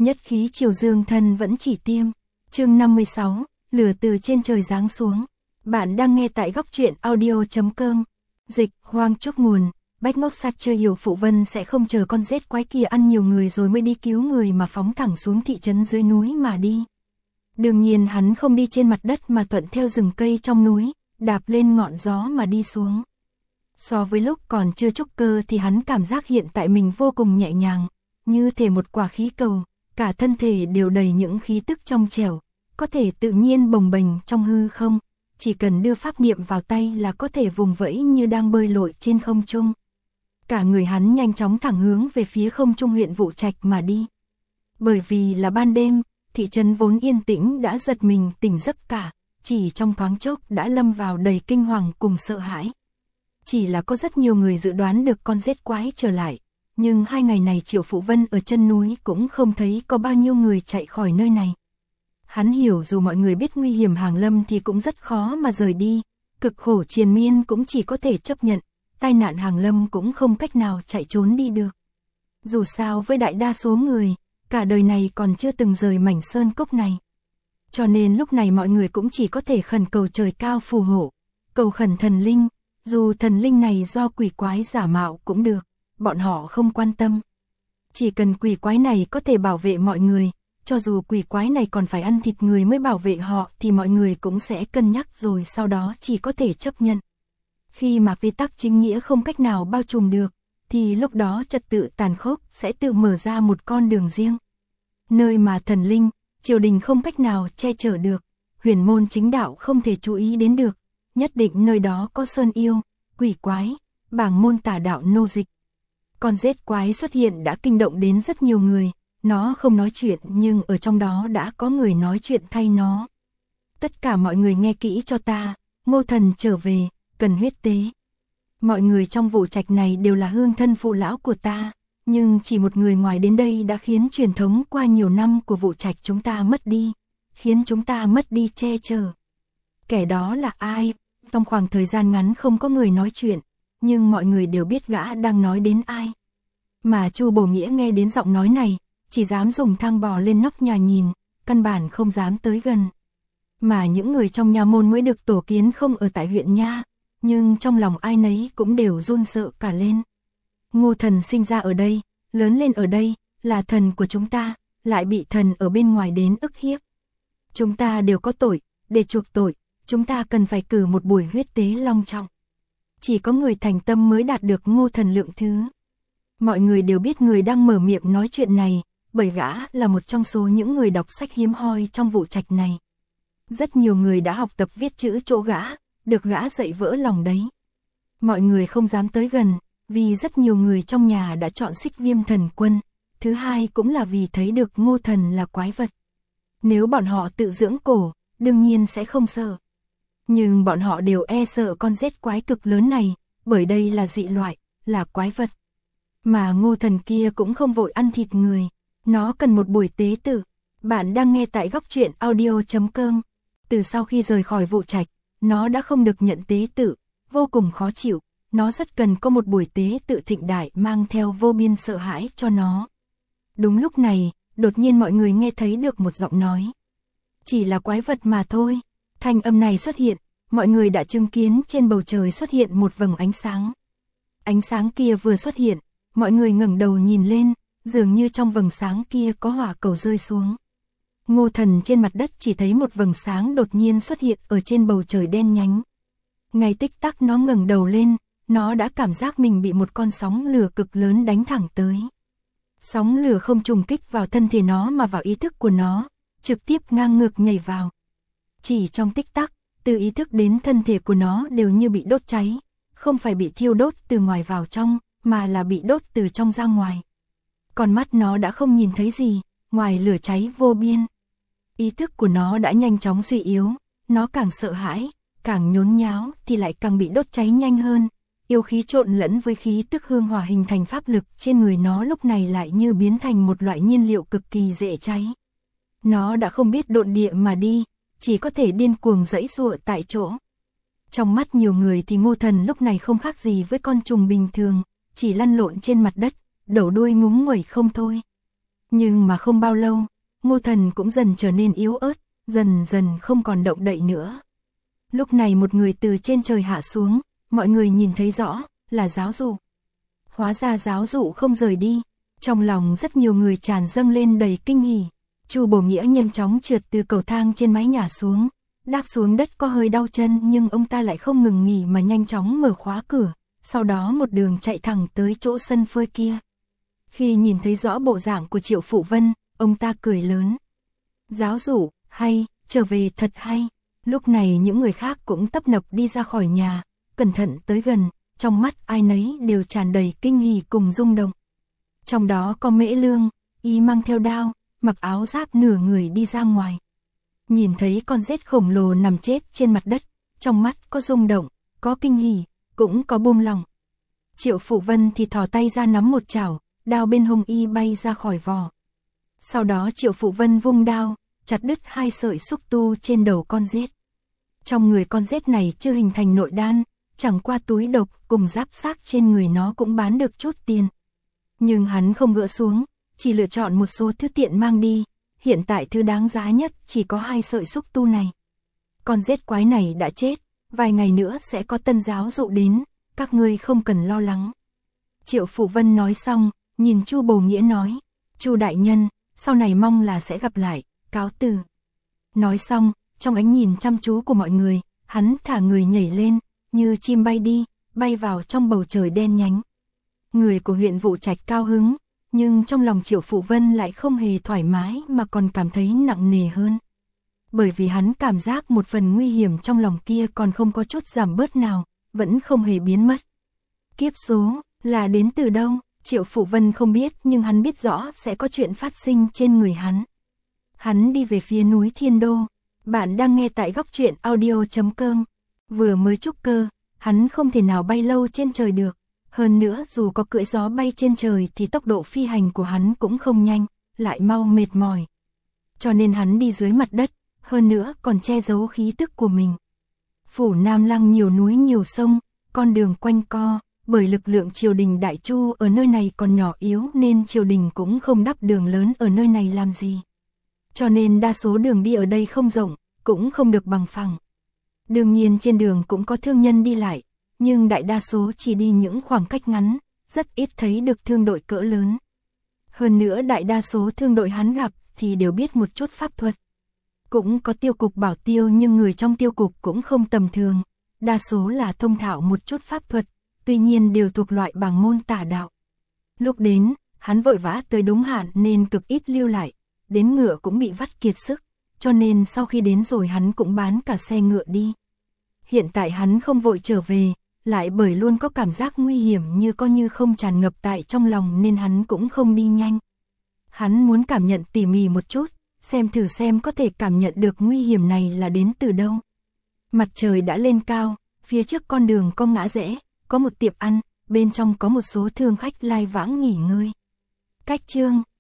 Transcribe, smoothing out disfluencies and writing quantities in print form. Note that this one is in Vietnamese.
Nhất khí triều dương thân vẫn chỉ tiêm. Chương 56, lửa từ trên trời giáng xuống. Bạn đang nghe tại góc truyện audio.com. Dịch, Hoang Trúc nguồn. Bách Ngốc Sạc chơi hiểu Phụ Vân sẽ không chờ con rết quái kia ăn nhiều người rồi mới đi cứu người mà phóng thẳng xuống thị trấn dưới núi mà đi. Đương nhiên hắn không đi trên mặt đất mà thuận theo rừng cây trong núi, đạp lên ngọn gió mà đi xuống. So với lúc còn chưa trúc cơ thì hắn cảm giác hiện tại mình vô cùng nhẹ nhàng, như thể một quả khí cầu, cả thân thể đều đầy những khí tức trong trẻo, có thể tự nhiên bồng bềnh trong hư không, chỉ cần đưa pháp niệm vào tay là có thể vùng vẫy như đang bơi lội trên không trung. Cả người hắn nhanh chóng thẳng hướng về phía không trung huyện Vụ Trạch mà đi. Bởi vì là ban đêm, thị trấn vốn yên tĩnh đã giật mình tỉnh giấc cả, chỉ trong thoáng chốc đã lâm vào đầy kinh hoàng cùng sợ hãi. Chỉ là có rất nhiều người dự đoán được con rết quái trở lại, nhưng 2 ngày này Triệu Phụ Vân ở chân núi cũng không thấy có bao nhiêu người chạy khỏi nơi này. Hắn hiểu dù mọi người biết nguy hiểm hàng lâm thì cũng rất khó mà rời đi, cực khổ triền miên cũng chỉ có thể chấp nhận, tai nạn hàng lâm cũng không cách nào chạy trốn đi được. Dù sao với đại đa số người, cả đời này còn chưa từng rời mảnh sơn cốc này. Cho nên lúc này mọi người cũng chỉ có thể khẩn cầu trời cao phù hộ, cầu khẩn thần linh, dù thần linh này do quỷ quái giả mạo cũng được, bọn họ không quan tâm. Chỉ cần quỷ quái này có thể bảo vệ mọi người, cho dù quỷ quái này còn phải ăn thịt người mới bảo vệ họ thì mọi người cũng sẽ cân nhắc rồi sau đó chỉ có thể chấp nhận. Khi mà quy tắc chính nghĩa không cách nào bao trùm được, thì lúc đó trật tự tàn khốc sẽ tự mở ra một con đường riêng. Nơi mà thần linh, triều đình không cách nào che chở được, huyền môn chính đạo không thể chú ý đến được, nhất định nơi đó có sơn yêu, quỷ quái, bảng môn tà đạo nô dịch. Con rết quái xuất hiện đã kinh động đến rất nhiều người, nó không nói chuyện nhưng ở trong đó đã có người nói chuyện thay nó. Tất cả mọi người nghe kỹ cho ta, Ngô Thần trở về, cần huyết tế. Mọi người trong Vụ Trạch này đều là hương thân phụ lão của ta, nhưng chỉ một người ngoài đến đây đã khiến truyền thống qua nhiều năm của Vụ Trạch chúng ta mất đi, khiến chúng ta mất đi che chở. Kẻ đó là ai? Trong khoảng thời gian ngắn không có người nói chuyện, nhưng mọi người đều biết gã đang nói đến ai. Mà Chu Bổ Nghĩa nghe đến giọng nói này, chỉ dám dùng thang bò lên nóc nhà nhìn, căn bản không dám tới gần. Mà những người trong nha môn mới được tổ kiến không ở tại huyện nha, nhưng trong lòng ai nấy cũng đều run sợ cả lên. Ngô Thần sinh ra ở đây, lớn lên ở đây, là thần của chúng ta, lại bị thần ở bên ngoài đến ức hiếp. Chúng ta đều có tội, để chuộc tội, chúng ta cần phải cử một buổi huyết tế long trọng. Chỉ có người thành tâm mới đạt được Ngô Thần lượng thứ. Mọi người đều biết người đang mở miệng nói chuyện này, bởi gã là một trong số những người đọc sách hiếm hoi trong Vụ Trạch này. Rất nhiều người đã học tập viết chữ chỗ gã, được gã dạy vỡ lòng đấy. Mọi người không dám tới gần, vì rất nhiều người trong nhà đã chọn Xích Viêm Thần Quân, thứ hai cũng là vì thấy được Ngô Thần là quái vật. Nếu bọn họ tự dưỡng cổ, đương nhiên sẽ không sợ. Nhưng bọn họ đều e sợ con rết quái cực lớn này, bởi đây là dị loại, là quái vật. Mà Ngô Thần kia cũng không vội ăn thịt người, nó cần một buổi tế tự. Bạn đang nghe tại góc truyện audio.com. Từ sau khi rời khỏi Vụ Trạch, nó đã không được nhận tế tự, vô cùng khó chịu, nó rất cần có một buổi tế tự thịnh đại mang theo vô biên sợ hãi cho nó. Đúng lúc này, đột nhiên mọi người nghe thấy được một giọng nói. Chỉ là quái vật mà thôi. Thanh âm này xuất hiện, mọi người đã chứng kiến trên bầu trời xuất hiện một vầng ánh sáng. Ánh sáng kia vừa xuất hiện, mọi người ngẩng đầu nhìn lên, dường như trong vầng sáng kia có hỏa cầu rơi xuống. Ngô Thần trên mặt đất chỉ thấy một vầng sáng đột nhiên xuất hiện ở trên bầu trời đen nhánh. Ngay tích tắc nó ngẩng đầu lên, nó đã cảm giác mình bị một con sóng lửa cực lớn đánh thẳng tới. Sóng lửa không trùng kích vào thân thể nó mà vào ý thức của nó, trực tiếp ngang ngược nhảy vào. Chỉ trong tích tắc, từ ý thức đến thân thể của nó đều như bị đốt cháy, không phải bị thiêu đốt từ ngoài vào trong, mà là bị đốt từ trong ra ngoài. Con mắt nó đã không nhìn thấy gì, ngoài lửa cháy vô biên. Ý thức của nó đã nhanh chóng suy yếu, nó càng sợ hãi, càng nhốn nháo thì lại càng bị đốt cháy nhanh hơn. Yêu khí trộn lẫn với khí tức hương hỏa hình thành pháp lực trên người nó lúc này lại như biến thành một loại nhiên liệu cực kỳ dễ cháy. Nó đã không biết độn địa mà đi, chỉ có thể điên cuồng giãy giụa tại chỗ. Trong mắt nhiều người thì Ngô Thần lúc này không khác gì với con trùng bình thường, chỉ lăn lộn trên mặt đất, đầu đuôi ngúng nguẩy không thôi. Nhưng mà không bao lâu, Ngô Thần cũng dần trở nên yếu ớt, dần dần không còn động đậy nữa. Lúc này một người từ trên trời hạ xuống, mọi người nhìn thấy rõ, là giáo dụ. Hóa ra giáo dụ không rời đi, trong lòng rất nhiều người tràn dâng lên đầy kinh hỉ. Chu Bổ Nghĩa nhanh chóng trượt từ cầu thang trên mái nhà xuống, đáp xuống đất có hơi đau chân nhưng ông ta lại không ngừng nghỉ mà nhanh chóng mở khóa cửa, sau đó một đường chạy thẳng tới chỗ sân phơi kia. Khi nhìn thấy rõ bộ dạng của Triệu Phụ Vân, ông ta cười lớn. Giáo dụ, hay, trở về thật hay. Lúc này những người khác cũng tấp nập đi ra khỏi nhà, cẩn thận tới gần, trong mắt ai nấy đều tràn đầy kinh hỉ cùng rung động. Trong đó có Mễ Lương, y mang theo đao, mặc áo giáp nửa người đi ra ngoài. Nhìn thấy con rết khổng lồ nằm chết trên mặt đất, trong mắt có rung động, có kinh hỉ, cũng có buông lòng. Triệu Phụ Vân thì thò tay ra nắm một chảo, đao bên hông y bay ra khỏi vỏ. Sau đó Triệu Phụ Vân vung đao, chặt đứt 2 sợi xúc tu trên đầu con rết. Trong người con rết này chưa hình thành nội đan, chẳng qua túi độc cùng giáp xác trên người nó cũng bán được chút tiền. Nhưng hắn không gỡ xuống, chỉ lựa chọn một số thứ tiện mang đi, hiện tại thứ đáng giá nhất chỉ có 2 sợi xúc tu này. Con rết quái này đã chết, vài ngày nữa sẽ có tân giáo dụ đến, các ngươi không cần lo lắng. Triệu Phụ Vân nói xong, nhìn Chu Bổ Nghĩa nói, Chu đại nhân, sau này mong là sẽ gặp lại, cáo từ. Nói xong, trong ánh nhìn chăm chú của mọi người, hắn thả người nhảy lên, như chim bay đi, bay vào trong bầu trời đen nhánh. Người của huyện Vụ Trạch cao hứng, nhưng trong lòng Triệu Phụ Vân lại không hề thoải mái mà còn cảm thấy nặng nề hơn. Bởi vì hắn cảm giác một phần nguy hiểm trong lòng kia còn không có chút giảm bớt nào, vẫn không hề biến mất. Kiếp số, là đến từ đâu? Triệu Phụ Vân không biết nhưng hắn biết rõ sẽ có chuyện phát sinh trên người hắn. Hắn đi về phía núi Thiên Đô. Bạn đang nghe tại góc truyện audio.com. Vừa mới trúc cơ, hắn không thể nào bay lâu trên trời được. Hơn nữa dù có cưỡi gió bay trên trời thì tốc độ phi hành của hắn cũng không nhanh, lại mau mệt mỏi. Cho nên hắn đi dưới mặt đất, hơn nữa còn che giấu khí tức của mình. Phủ Nam Lăng nhiều núi nhiều sông, con đường quanh co, bởi lực lượng triều đình Đại Chu ở nơi này còn nhỏ yếu nên triều đình cũng không đắp đường lớn ở nơi này làm gì. Cho nên đa số đường đi ở đây không rộng, cũng không được bằng phẳng. Đương nhiên trên đường cũng có thương nhân đi lại, nhưng đại đa số chỉ đi những khoảng cách ngắn, rất ít thấy được thương đội cỡ lớn. Hơn nữa đại đa số thương đội hắn gặp thì đều biết một chút pháp thuật. Cũng có tiêu cục bảo tiêu nhưng người trong tiêu cục cũng không tầm thường, đa số là thông thạo một chút pháp thuật, tuy nhiên đều thuộc loại bảng môn tả đạo. Lúc đến, hắn vội vã tới đúng hạn nên cực ít lưu lại, đến ngựa cũng bị vắt kiệt sức, cho nên sau khi đến rồi hắn cũng bán cả xe ngựa đi. Hiện tại hắn không vội trở về, lại bởi luôn có cảm giác nguy hiểm như có như không tràn ngập tại trong lòng nên hắn cũng không đi nhanh. Hắn muốn cảm nhận tỉ mỉ một chút, xem thử xem có thể cảm nhận được nguy hiểm này là đến từ đâu. Mặt trời đã lên cao, phía trước con đường có ngã rẽ, có một tiệm ăn, bên trong có một số thương khách lai vãng nghỉ ngơi. Cách chương